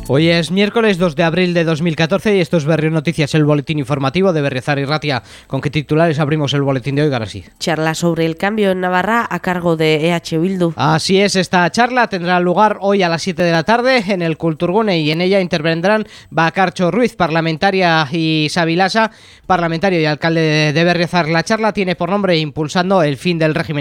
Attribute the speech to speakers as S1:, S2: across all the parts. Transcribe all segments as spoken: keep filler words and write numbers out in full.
S1: Hoy es miércoles dos de abril de dos mil catorce y esto es Berrio Noticias, el boletín informativo de Berriozar y Ratia. ¿Con qué titulares abrimos el boletín de hoy, Garasi?
S2: Charla sobre el cambio en Navarra a cargo de E H Bildu.
S1: Así es, esta charla tendrá lugar hoy a las siete de la tarde en el Kulturgune y en ella intervendrán Bakartxo Ruiz, parlamentaria, y Xabi Lasa, parlamentario y alcalde de Berriozar. La charla tiene por nombre Impulsando el fin del régimen.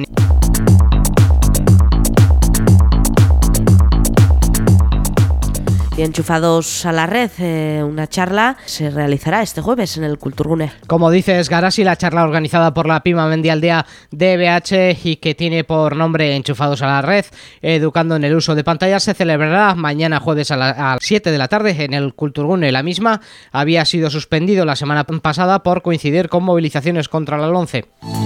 S2: Y enchufados a la red, eh, una charla se realizará este jueves en el Kulturgune.
S1: Como dices, Garasi, la charla organizada por la Pima Mendialdea de B H y que tiene por nombre Enchufados a la red, educando en el uso de pantallas, se celebrará mañana jueves a las siete de la tarde en el Kulturgune. La misma había sido suspendido la semana pasada por coincidir con movilizaciones contra la LOMCE.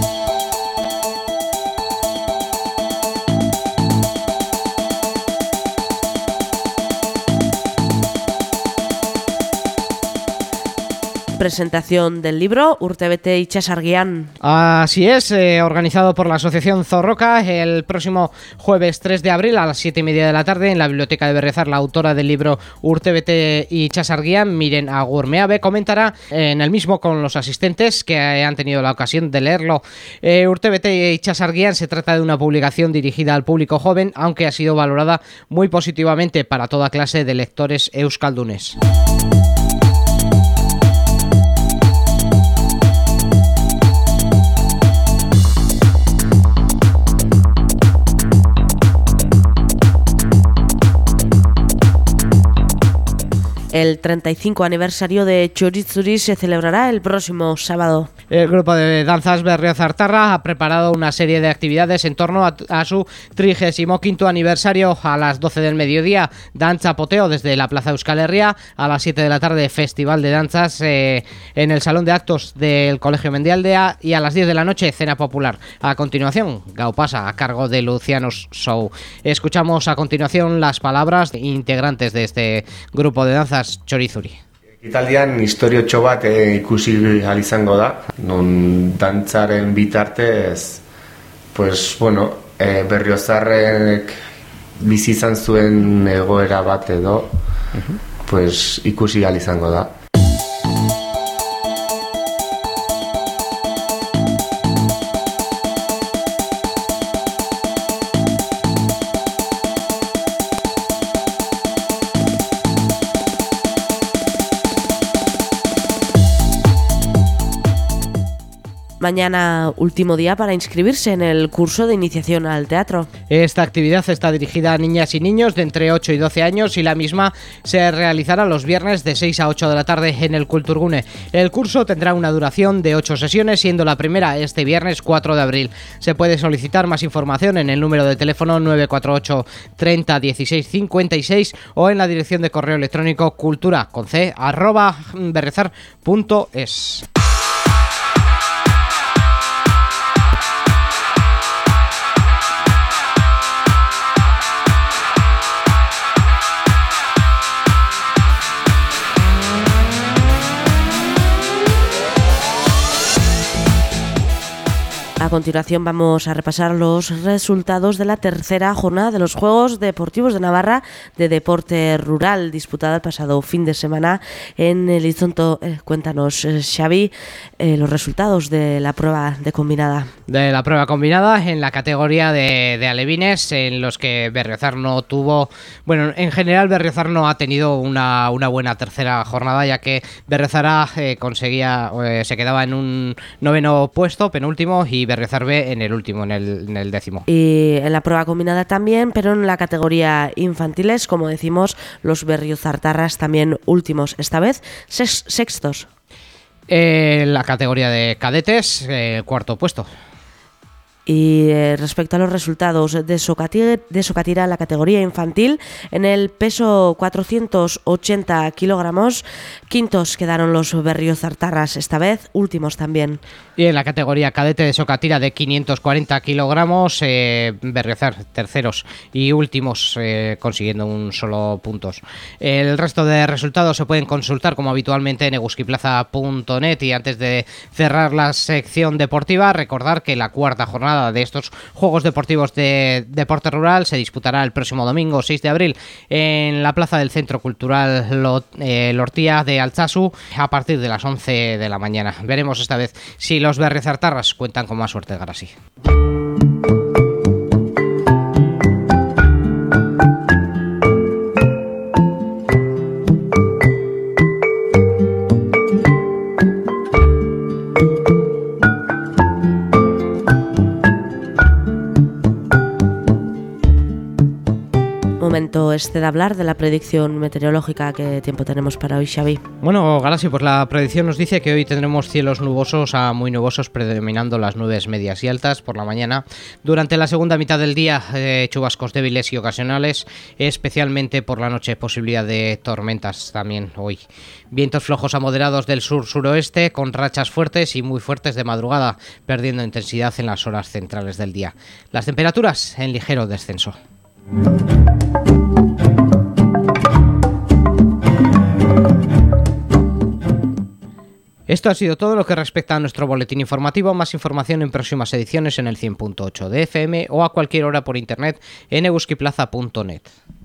S2: Presentación del libro Urtebete Itxasargian.
S1: Así es, eh, organizado por la Asociación Zorroca el próximo jueves tres de abril a las siete y media de la tarde en la Biblioteca de Berriozar. La autora del libro Urtebete Itxasargian, Miren Agurmeabe, comentará en el mismo con los asistentes que han tenido la ocasión de leerlo. Eh, Urtebete Itxasargian se trata de una publicación dirigida al público joven, aunque ha sido valorada muy positivamente para toda clase de lectores euskaldunes.
S2: El treinta y cinco aniversario de Txoritzuri se celebrará el próximo sábado.
S1: El grupo de danzas Berriozartarra ha preparado una serie de actividades en torno a, a su trigésimo quinto aniversario. A las doce del mediodía, danza poteo desde la Plaza Euskal Herria. A las siete de la tarde, festival de danzas eh, en el Salón de Actos del Colegio Mendialdea. Y a las diez de la noche, cena popular. A continuación, Gaupasa a cargo de Lucianos Show. Escuchamos a continuación las palabras de integrantes de este grupo de danzas Txoritzuri.
S3: Ekitaldian historiotxo bat e, ikusi ahal izango da, non dantzaren bitartez, pues, bueno, e, Berriozarrek bizi izan zuen egoera bat edo, pues, ikusi ahal izango da.
S2: Mañana, último día para inscribirse en el curso de iniciación al teatro.
S1: Esta actividad está dirigida a niñas y niños de entre ocho y doce años y la misma se realizará los viernes de seis a ocho de la tarde en el Kulturgune. El curso tendrá una duración de ocho sesiones, siendo la primera este viernes cuatro de abril. Se puede solicitar más información en el número de teléfono nueve cuatro ocho treinta dieciséis cincuenta y seis o en la dirección de correo electrónico cultura con c arroba berriozar punto es.
S2: A continuación vamos a repasar los resultados de la tercera jornada de los Juegos Deportivos de Navarra de Deporte Rural, disputada el pasado fin de semana en Elizondo. Eh, cuéntanos, eh, Xavi, eh, los resultados de la prueba de combinada.
S1: De la prueba combinada en la categoría de, de alevines, en los que Berriozar no tuvo... Bueno, en general Berriozar no ha tenido una, una buena tercera jornada, ya que Berriozar eh, conseguía, eh, se quedaba en un noveno puesto, penúltimo, y Berriozar B en el último, en el, en el décimo.
S2: Y en la prueba combinada también, pero en la categoría infantiles, como decimos, los berriozartarras también últimos, esta vez sex, sextos.
S1: En la categoría de cadetes, eh, cuarto puesto.
S2: Y eh, respecto a los resultados de Socatira, de Socatira, la categoría infantil, en el peso cuatrocientos ochenta kilogramos, quintos quedaron los berriozartarras, esta vez últimos también.
S1: Y en la categoría cadete de Socatira de quinientos cuarenta kilogramos, eh, Berriozar terceros y últimos, eh, consiguiendo un solo puntos. El resto de resultados se pueden consultar como habitualmente en eguskiplaza punto net. Y antes de cerrar la sección deportiva, recordar que la cuarta jornada jornada de estos Juegos Deportivos de Deporte Rural se disputará el próximo domingo seis de abril en la plaza del Centro Cultural Lot, eh, Lortía de Altsasu a partir de las once de la mañana. Veremos esta vez si los berriozartarras cuentan con más suerte de Garasi.
S2: Momento este de hablar de la predicción meteorológica. ¿Qué tiempo tenemos para hoy, Xavi?
S1: Bueno, Galasi, pues la predicción nos dice que hoy tendremos cielos nubosos a muy nubosos, predominando las nubes medias y altas por la mañana. Durante la segunda mitad del día, eh, chubascos débiles y ocasionales, especialmente por la noche, posibilidad de tormentas también hoy. Vientos flojos a moderados del sur-suroeste, con rachas fuertes y muy fuertes de madrugada, perdiendo intensidad en las horas centrales del día. Las temperaturas en ligero descenso. Esto ha sido todo lo que respecta a nuestro boletín informativo. Más información en próximas ediciones en el cien punto ocho de F M o a cualquier hora por internet en euskiplaza punto net.